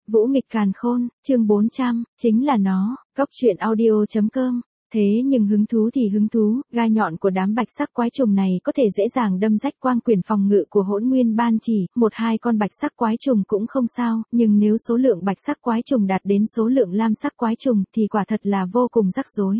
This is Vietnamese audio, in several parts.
Vũ nghịch càn khôn, chương 400, chính là nó, Cóc truyện audio.com. Thế nhưng hứng thú thì hứng thú, gai nhọn của đám bạch sắc quái trùng này có thể dễ dàng đâm rách quang quyền phòng ngự của Hỗn Nguyên Ban Chỉ, một hai con bạch sắc quái trùng cũng không sao, nhưng nếu số lượng bạch sắc quái trùng đạt đến số lượng lam sắc quái trùng thì quả thật là vô cùng rắc rối.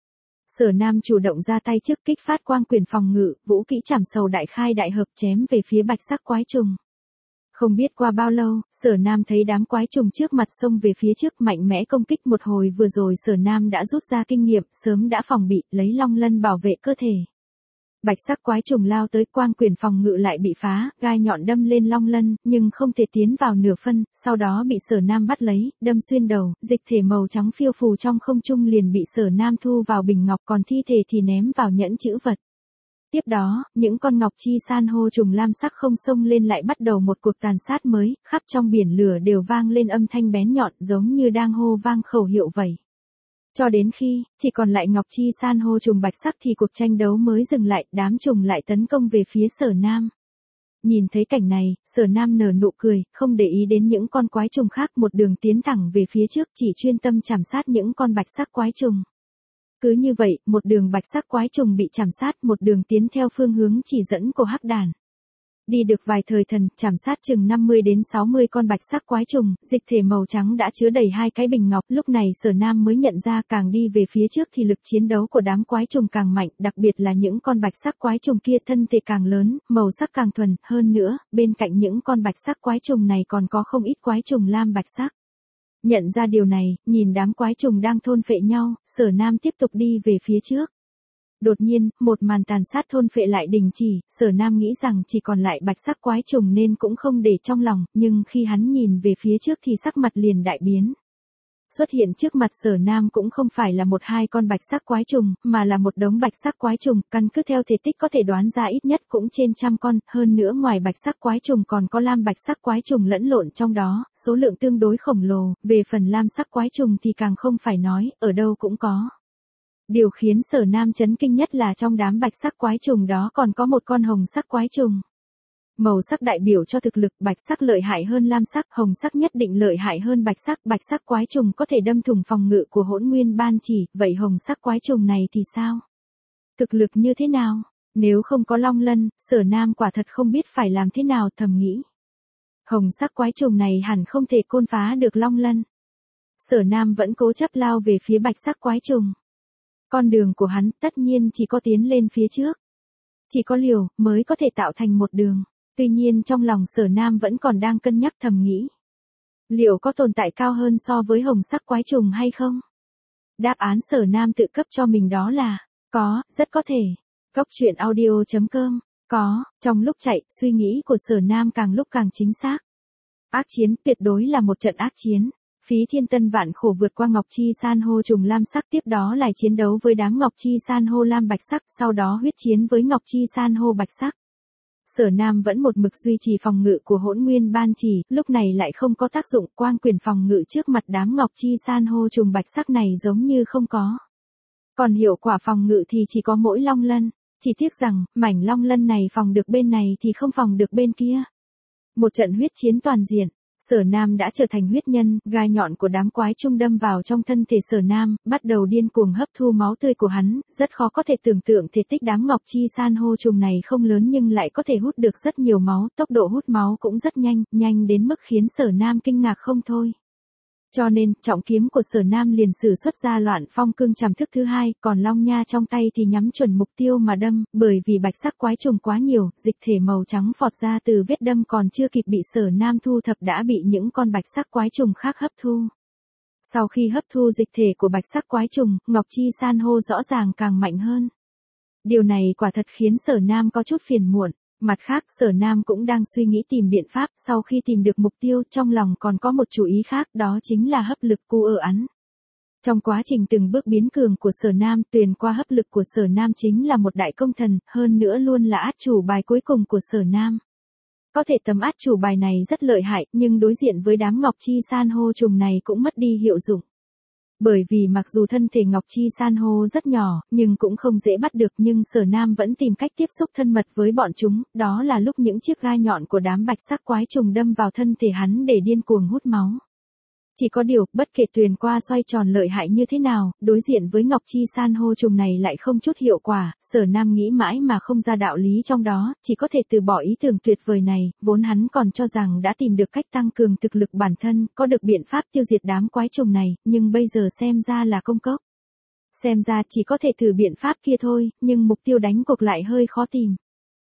Sở Nam chủ động ra tay trước kích phát quang quyền phòng ngự, vũ kỹ chảm sầu đại khai đại hợp chém về phía bạch sắc quái trùng. Không biết qua bao lâu, Sở Nam thấy đám quái trùng trước mặt xông về phía trước mạnh mẽ công kích một hồi vừa rồi Sở Nam đã rút ra kinh nghiệm, sớm đã phòng bị, lấy long lân bảo vệ cơ thể. Bạch sắc quái trùng lao tới quang quyền phòng ngự lại bị phá, gai nhọn đâm lên long lân, nhưng không thể tiến vào nửa phân, sau đó bị Sở Nam bắt lấy, đâm xuyên đầu, dịch thể màu trắng phiêu phù trong không trung liền bị Sở Nam thu vào bình ngọc còn thi thể thì ném vào nhẫn chữ vật. Tiếp đó, những con ngọc chi san hô trùng lam sắc không xông lên lại bắt đầu một cuộc tàn sát mới, khắp trong biển lửa đều vang lên âm thanh bén nhọn giống như đang hô vang khẩu hiệu vậy. Cho đến khi, chỉ còn lại ngọc chi san hô trùng bạch sắc thì cuộc tranh đấu mới dừng lại, đám trùng lại tấn công về phía Sở Nam. Nhìn thấy cảnh này, Sở Nam nở nụ cười, không để ý đến những con quái trùng khác một đường tiến thẳng về phía trước chỉ chuyên tâm chảm sát những con bạch sắc quái trùng. Cứ như vậy, một đường bạch sắc quái trùng bị chảm sát, một đường tiến theo phương hướng chỉ dẫn của hắc đàn. Đi được vài thời thần, chảm sát chừng 50 đến 60 con bạch sắc quái trùng, dịch thể màu trắng đã chứa đầy hai cái bình ngọc, lúc này Sở Nam mới nhận ra càng đi về phía trước thì lực chiến đấu của đám quái trùng càng mạnh, đặc biệt là những con bạch sắc quái trùng kia thân thể càng lớn, màu sắc càng thuần, hơn nữa, bên cạnh những con bạch sắc quái trùng này còn có không ít quái trùng lam bạch sắc. Nhận ra điều này, nhìn đám quái trùng đang thôn phệ nhau, Sở Nam tiếp tục đi về phía trước. Đột nhiên, một màn tàn sát thôn phệ lại đình chỉ, Sở Nam nghĩ rằng chỉ còn lại bạch sắc quái trùng nên cũng không để trong lòng, nhưng khi hắn nhìn về phía trước thì sắc mặt liền đại biến. Xuất hiện trước mặt Sở Nam cũng không phải là một hai con bạch sắc quái trùng, mà là một đống bạch sắc quái trùng, căn cứ theo thể tích có thể đoán ra ít nhất cũng trên trăm con, hơn nữa ngoài bạch sắc quái trùng còn có lam bạch sắc quái trùng lẫn lộn trong đó, số lượng tương đối khổng lồ, về phần lam sắc quái trùng thì càng không phải nói, ở đâu cũng có. Điều khiến Sở Nam chấn kinh nhất là trong đám bạch sắc quái trùng đó còn có một con hồng sắc quái trùng. Màu sắc đại biểu cho thực lực, bạch sắc lợi hại hơn lam sắc, hồng sắc nhất định lợi hại hơn bạch sắc quái trùng có thể đâm thủng phòng ngự của Hỗn Nguyên Ban Chỉ, vậy hồng sắc quái trùng này thì sao? Thực lực như thế nào? Nếu không có long lân, Sở Nam quả thật không biết phải làm thế nào thầm nghĩ. Hồng sắc quái trùng này hẳn không thể côn phá được long lân. Sở Nam vẫn cố chấp lao về phía bạch sắc quái trùng. Con đường của hắn tất nhiên chỉ có tiến lên phía trước. Chỉ có liều mới có thể tạo thành một đường. Tuy nhiên trong lòng Sở Nam vẫn còn đang cân nhắc thầm nghĩ. Liệu có tồn tại cao hơn so với hồng sắc quái trùng hay không? Đáp án Sở Nam tự cấp cho mình đó là, có, rất có thể. Cóc truyện audio.com, có, trong lúc chạy, suy nghĩ của Sở Nam càng lúc càng chính xác. Ác chiến tuyệt đối là một trận ác chiến. Phí thiên tân vạn khổ vượt qua ngọc chi san hô trùng lam sắc tiếp đó lại chiến đấu với đám ngọc chi san hô lam bạch sắc, sau đó huyết chiến với ngọc chi san hô bạch sắc. Sở Nam vẫn một mực duy trì phòng ngự của Hỗn Nguyên Ban Chỉ, lúc này lại không có tác dụng, quang quyền phòng ngự trước mặt đám ngọc chi san hô trùng bạch sắc này giống như không có. Còn hiệu quả phòng ngự thì chỉ có mỗi long lân, chỉ tiếc rằng, mảnh long lân này phòng được bên này thì không phòng được bên kia. Một trận huyết chiến toàn diện. Sở Nam đã trở thành huyết nhân, gai nhọn của đám quái trùng đâm vào trong thân thể Sở Nam, bắt đầu điên cuồng hấp thu máu tươi của hắn, rất khó có thể tưởng tượng thể tích đám ngọc chi san hô trùng này không lớn nhưng lại có thể hút được rất nhiều máu, tốc độ hút máu cũng rất nhanh, nhanh đến mức khiến Sở Nam kinh ngạc không thôi. Cho nên, trọng kiếm của Sở Nam liền sử xuất ra Loạn Phong Cương Trảm thức thứ hai, còn long nha trong tay thì nhắm chuẩn mục tiêu mà đâm, bởi vì bạch sắc quái trùng quá nhiều, dịch thể màu trắng phọt ra từ vết đâm còn chưa kịp bị Sở Nam thu thập đã bị những con bạch sắc quái trùng khác hấp thu. Sau khi hấp thu dịch thể của bạch sắc quái trùng, ngọc chi san hô rõ ràng càng mạnh hơn. Điều này quả thật khiến Sở Nam có chút phiền muộn. Mặt khác, Sở Nam cũng đang suy nghĩ tìm biện pháp, sau khi tìm được mục tiêu, trong lòng còn có một chủ ý khác, đó chính là hấp lực cu ơ ắn. Trong quá trình từng bước biến cường của Sở Nam, tuyền qua hấp lực của Sở Nam chính là một đại công thần, hơn nữa luôn là át chủ bài cuối cùng của Sở Nam. Có thể tấm át chủ bài này rất lợi hại, nhưng đối diện với đám ngọc chi san hô trùng này cũng mất đi hiệu dụng. Bởi vì mặc dù thân thể ngọc chi san hô rất nhỏ, nhưng cũng không dễ bắt được, nhưng Sở Nam vẫn tìm cách tiếp xúc thân mật với bọn chúng, đó là lúc những chiếc gai nhọn của đám bạch sắc quái trùng đâm vào thân thể hắn để điên cuồng hút máu. Chỉ có điều, bất kể tuyền qua xoay tròn lợi hại như thế nào, đối diện với Ngọc Chi san hô trùng này lại không chút hiệu quả, Sở Nam nghĩ mãi mà không ra đạo lý trong đó, chỉ có thể từ bỏ ý tưởng tuyệt vời này, vốn hắn còn cho rằng đã tìm được cách tăng cường thực lực bản thân, có được biện pháp tiêu diệt đám quái trùng này, nhưng bây giờ xem ra là công cốc. Xem ra chỉ có thể thử biện pháp kia thôi, nhưng mục tiêu đánh cuộc lại hơi khó tìm.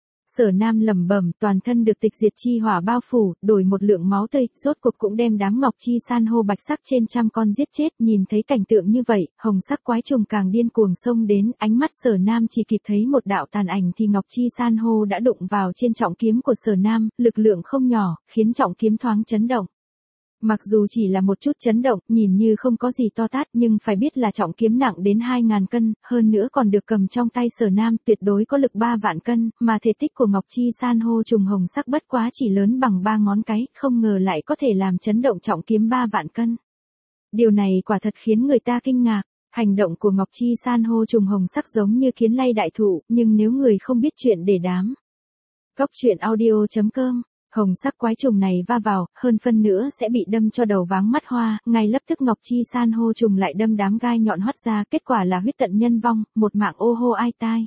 Sở Nam lẩm bẩm, toàn thân được tịch diệt chi hỏa bao phủ, đổi một lượng máu tươi, rốt cuộc cũng đem đám Ngọc Chi san hô bạch sắc trên trăm con giết chết, nhìn thấy cảnh tượng như vậy, hồng sắc quái trùng càng điên cuồng xông đến, ánh mắt Sở Nam chỉ kịp thấy một đạo tàn ảnh thì Ngọc Chi san hô đã đụng vào trên trọng kiếm của Sở Nam, lực lượng không nhỏ, khiến trọng kiếm thoáng chấn động. Mặc dù chỉ là một chút chấn động, nhìn như không có gì to tát nhưng phải biết là trọng kiếm nặng đến 2.000 cân, hơn nữa còn được cầm trong tay Sở Nam tuyệt đối có lực 3 vạn cân, mà thể tích của Ngọc Chi san hô trùng hồng sắc bất quá chỉ lớn bằng 3 ngón cái, không ngờ lại có thể làm chấn động trọng kiếm 3 vạn cân. Điều này quả thật khiến người ta kinh ngạc, hành động của Ngọc Chi san hô trùng hồng sắc giống như kiến lay đại thụ, nhưng nếu người không biết chuyện để đám. Cốc truyện audio.com Hồng sắc quái trùng này va vào, hơn phân nữa sẽ bị đâm cho đầu váng mắt hoa, ngay lập tức Ngọc Chi san hô trùng lại đâm đám gai nhọn hoắt ra, kết quả là huyết tận nhân vong, một mạng ô hô ai tai.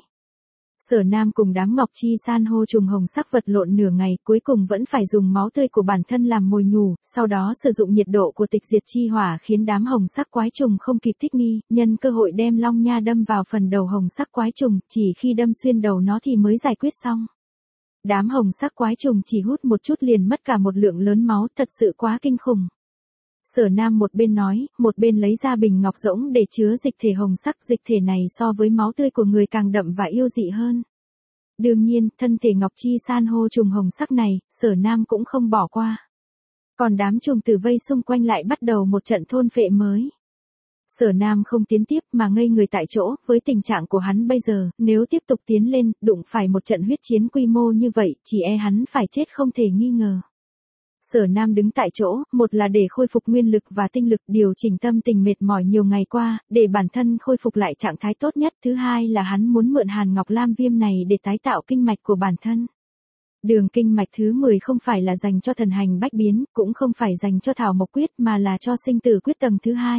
Sở Nam cùng đám Ngọc Chi san hô trùng hồng sắc vật lộn nửa ngày, cuối cùng vẫn phải dùng máu tươi của bản thân làm mồi nhù, sau đó sử dụng nhiệt độ của tịch diệt chi hỏa khiến đám hồng sắc quái trùng không kịp thích nghi, nhân cơ hội đem long nha đâm vào phần đầu hồng sắc quái trùng, chỉ khi đâm xuyên đầu nó thì mới giải quyết xong. Đám hồng sắc quái trùng chỉ hút một chút liền mất cả một lượng lớn máu, thật sự quá kinh khủng. Sở Nam một bên nói, một bên lấy ra bình ngọc rỗng để chứa dịch thể hồng sắc, dịch thể này so với máu tươi của người càng đậm và yêu dị hơn. Đương nhiên, thân thể Ngọc Chi san hô trùng hồng sắc này, Sở Nam cũng không bỏ qua. Còn đám trùng tử vây xung quanh lại bắt đầu một trận thôn phệ mới. Sở Nam không tiến tiếp mà ngây người tại chỗ, với tình trạng của hắn bây giờ, nếu tiếp tục tiến lên, đụng phải một trận huyết chiến quy mô như vậy, chỉ e hắn phải chết không thể nghi ngờ. Sở Nam đứng tại chỗ, một là để khôi phục nguyên lực và tinh lực, điều chỉnh tâm tình mệt mỏi nhiều ngày qua, để bản thân khôi phục lại trạng thái tốt nhất, thứ hai là hắn muốn mượn Hàn Ngọc Lam Viêm này để tái tạo kinh mạch của bản thân. Đường kinh mạch thứ 10 không phải là dành cho thần hành bách biến, cũng không phải dành cho thảo mộc quyết mà là cho sinh tử quyết tầng thứ 2.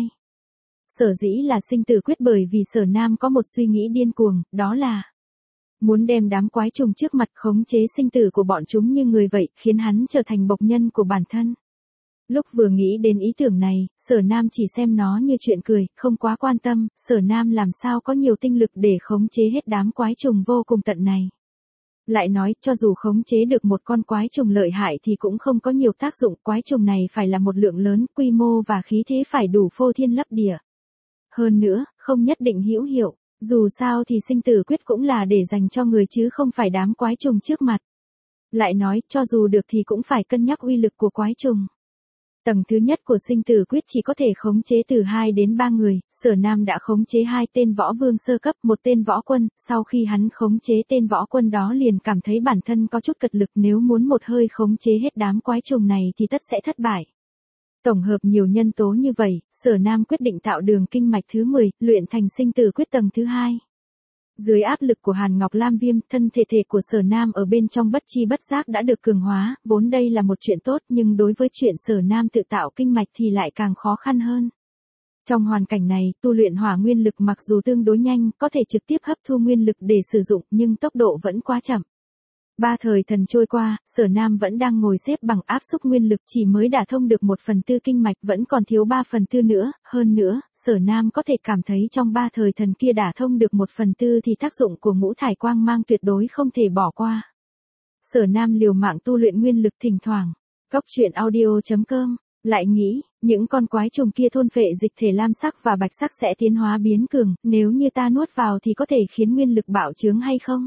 Sở dĩ là sinh tử quyết bởi vì Sở Nam có một suy nghĩ điên cuồng, đó là muốn đem đám quái trùng trước mặt khống chế sinh tử của bọn chúng như người vậy, khiến hắn trở thành bộc nhân của bản thân. Lúc vừa nghĩ đến ý tưởng này, Sở Nam chỉ xem nó như chuyện cười, không quá quan tâm, Sở Nam làm sao có nhiều tinh lực để khống chế hết đám quái trùng vô cùng tận này. Lại nói, cho dù khống chế được một con quái trùng lợi hại thì cũng không có nhiều tác dụng, quái trùng này phải là một lượng lớn, quy mô và khí thế phải đủ phô thiên lấp địa. Hơn nữa, không nhất định hữu hiệu, dù sao thì sinh tử quyết cũng là để dành cho người chứ không phải đám quái trùng trước mặt. Lại nói, cho dù được thì cũng phải cân nhắc uy lực của quái trùng. Tầng thứ nhất của sinh tử quyết chỉ có thể khống chế từ 2 đến 3 người, Sở Nam đã khống chế 2 tên võ vương sơ cấp, một tên võ quân, sau khi hắn khống chế tên võ quân đó liền cảm thấy bản thân có chút cật lực, nếu muốn một hơi khống chế hết đám quái trùng này thì tất sẽ thất bại. Tổng hợp nhiều nhân tố như vậy, Sở Nam quyết định tạo đường kinh mạch thứ 10, luyện thành sinh tử quyết tầng thứ 2. Dưới áp lực của Hàn Ngọc Lam Viêm, thân thể của Sở Nam ở bên trong bất chi bất giác đã được cường hóa, vốn đây là một chuyện tốt nhưng đối với chuyện Sở Nam tự tạo kinh mạch thì lại càng khó khăn hơn. Trong hoàn cảnh này, tu luyện hỏa nguyên lực mặc dù tương đối nhanh, có thể trực tiếp hấp thu nguyên lực để sử dụng nhưng tốc độ vẫn quá chậm. 3 thời thần trôi qua, Sở Nam vẫn đang ngồi xếp bằng áp xúc nguyên lực, chỉ mới đả thông được 1/4 kinh mạch, vẫn còn thiếu 3/4 nữa, hơn nữa, Sở Nam có thể cảm thấy trong 3 thời thần kia đả thông được 1/4 thì tác dụng của ngũ thải quang mang tuyệt đối không thể bỏ qua. Sở Nam liều mạng tu luyện nguyên lực, thỉnh thoảng, cốc truyện audio.com, lại nghĩ, những con quái trùng kia thôn phệ dịch thể lam sắc và bạch sắc sẽ tiến hóa biến cường, nếu như ta nuốt vào thì có thể khiến nguyên lực bạo trướng hay không?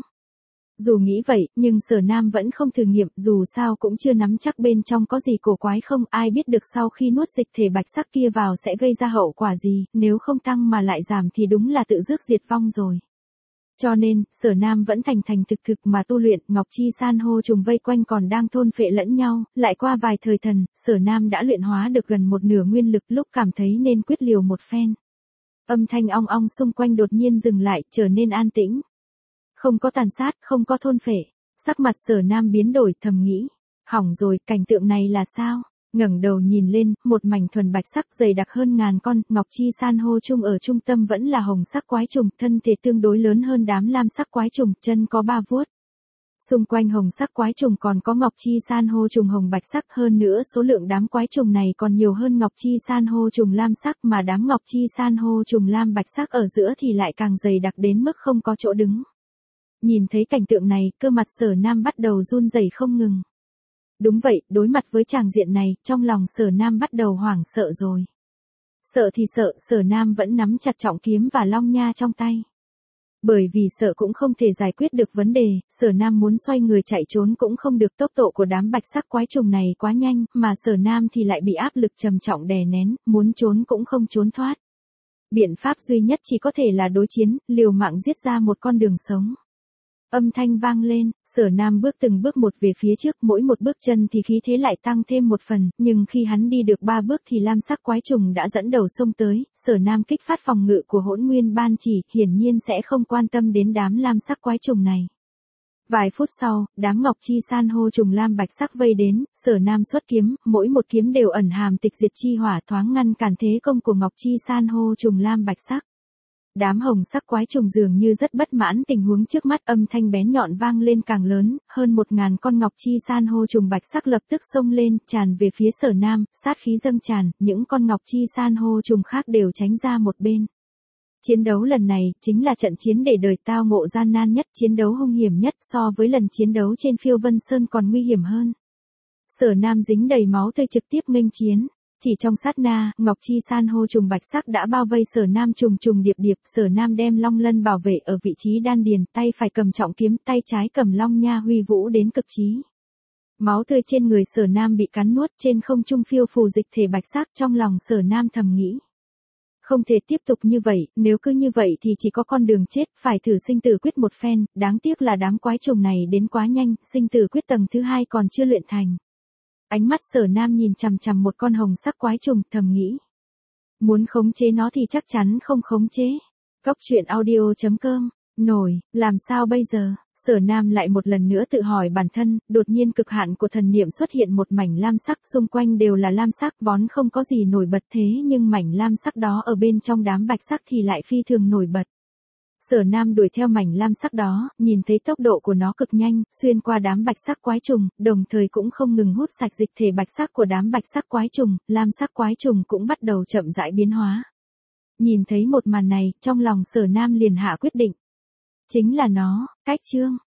Dù nghĩ vậy, nhưng Sở Nam vẫn không thử nghiệm, dù sao cũng chưa nắm chắc bên trong có gì cổ quái không, ai biết được sau khi nuốt dịch thể bạch sắc kia vào sẽ gây ra hậu quả gì, nếu không tăng mà lại giảm thì đúng là tự rước diệt vong rồi. Cho nên, Sở Nam vẫn thành thành thực thực mà tu luyện, Ngọc Chi san hô trùng vây quanh còn đang thôn phệ lẫn nhau, lại qua vài thời thần, Sở Nam đã luyện hóa được gần một nửa nguyên lực, lúc cảm thấy nên quyết liều một phen. Âm thanh ong ong xung quanh đột nhiên dừng lại, trở nên an tĩnh. Không có tàn sát, không có thôn phệ. Sắc mặt Sở Nam biến đổi, thầm nghĩ. Hỏng rồi, cảnh tượng này là sao? Ngẩng đầu nhìn lên, một mảnh thuần bạch sắc dày đặc hơn ngàn con, ngọc chi san hô chung ở trung tâm vẫn là hồng sắc quái trùng, thân thể tương đối lớn hơn đám lam sắc quái trùng, chân có 3 vuốt. Xung quanh hồng sắc quái trùng còn có ngọc chi san hô trùng hồng bạch sắc, hơn nữa số lượng đám quái trùng này còn nhiều hơn ngọc chi san hô trùng lam sắc, mà đám ngọc chi san hô trùng lam bạch sắc ở giữa thì lại càng dày đặc đến mức không có chỗ đứng. Nhìn thấy cảnh tượng này, cơ mặt Sở Nam bắt đầu run rẩy không ngừng. Đúng vậy, đối mặt với tràng diện này, trong lòng Sở Nam bắt đầu hoảng sợ rồi. Sợ thì sợ, Sở Nam vẫn nắm chặt trọng kiếm và long nha trong tay. Bởi vì sợ cũng không thể giải quyết được vấn đề, Sở Nam muốn xoay người chạy trốn cũng không được, tốc độ của đám bạch sắc quái trùng này quá nhanh, mà Sở Nam thì lại bị áp lực trầm trọng đè nén, muốn trốn cũng không trốn thoát. Biện pháp duy nhất chỉ có thể là đối chiến, liều mạng giết ra một con đường sống. Âm thanh vang lên, Sở Nam bước từng bước một về phía trước, mỗi một bước chân thì khí thế lại tăng thêm một phần, nhưng khi hắn đi được 3 bước thì lam sắc quái trùng đã dẫn đầu xông tới, Sở Nam kích phát phòng ngự của Hỗn Nguyên Ban Chỉ, hiển nhiên sẽ không quan tâm đến đám lam sắc quái trùng này. Vài phút sau, đám ngọc chi san hô trùng lam bạch sắc vây đến, Sở Nam xuất kiếm, mỗi một kiếm đều ẩn hàm tịch diệt chi hỏa, thoáng ngăn cản thế công của ngọc chi san hô trùng lam bạch sắc. Đám hồng sắc quái trùng dường như rất bất mãn tình huống trước mắt, âm thanh bén nhọn vang lên càng lớn, hơn 1000 con ngọc chi san hô trùng bạch sắc lập tức xông lên, tràn về phía Sở Nam, sát khí dâng tràn, những con ngọc chi san hô trùng khác đều tránh ra một bên. Chiến đấu lần này, chính là trận chiến để đời tao ngộ gian nan nhất, chiến đấu hung hiểm nhất, so với lần chiến đấu trên Phiêu Vân Sơn còn nguy hiểm hơn. Sở Nam dính đầy máu tươi trực tiếp nghênh chiến. Chỉ trong sát na, ngọc chi san hô trùng bạch sắc đã bao vây Sở Nam trùng trùng điệp điệp, Sở Nam đem long lân bảo vệ ở vị trí đan điền, tay phải cầm trọng kiếm, tay trái cầm long nha huy vũ đến cực trí. Máu tươi trên người Sở Nam bị cắn nuốt, trên không trung phiêu phù dịch thể bạch sắc, trong lòng Sở Nam thầm nghĩ. Không thể tiếp tục như vậy, nếu cứ như vậy thì chỉ có con đường chết, phải thử sinh tử quyết một phen, đáng tiếc là đám quái trùng này đến quá nhanh, sinh tử quyết tầng thứ 2 còn chưa luyện thành. Ánh mắt Sở Nam nhìn chằm chằm một con hồng sắc quái trùng, thầm nghĩ. Muốn khống chế nó thì chắc chắn không khống chế. Cóc truyện audio.com, nổi, làm sao bây giờ? Sở Nam lại một lần nữa tự hỏi bản thân, đột nhiên cực hạn của thần niệm xuất hiện một mảnh lam sắc, xung quanh đều là lam sắc, vốn không có gì nổi bật, thế nhưng mảnh lam sắc đó ở bên trong đám bạch sắc thì lại phi thường nổi bật. Sở Nam đuổi theo mảnh lam sắc đó, nhìn thấy tốc độ của nó cực nhanh, xuyên qua đám bạch sắc quái trùng, đồng thời cũng không ngừng hút sạch dịch thể bạch sắc của đám bạch sắc quái trùng, lam sắc quái trùng cũng bắt đầu chậm rãi biến hóa. Nhìn thấy một màn này, trong lòng Sở Nam liền hạ quyết định. Chính là nó, cách chương.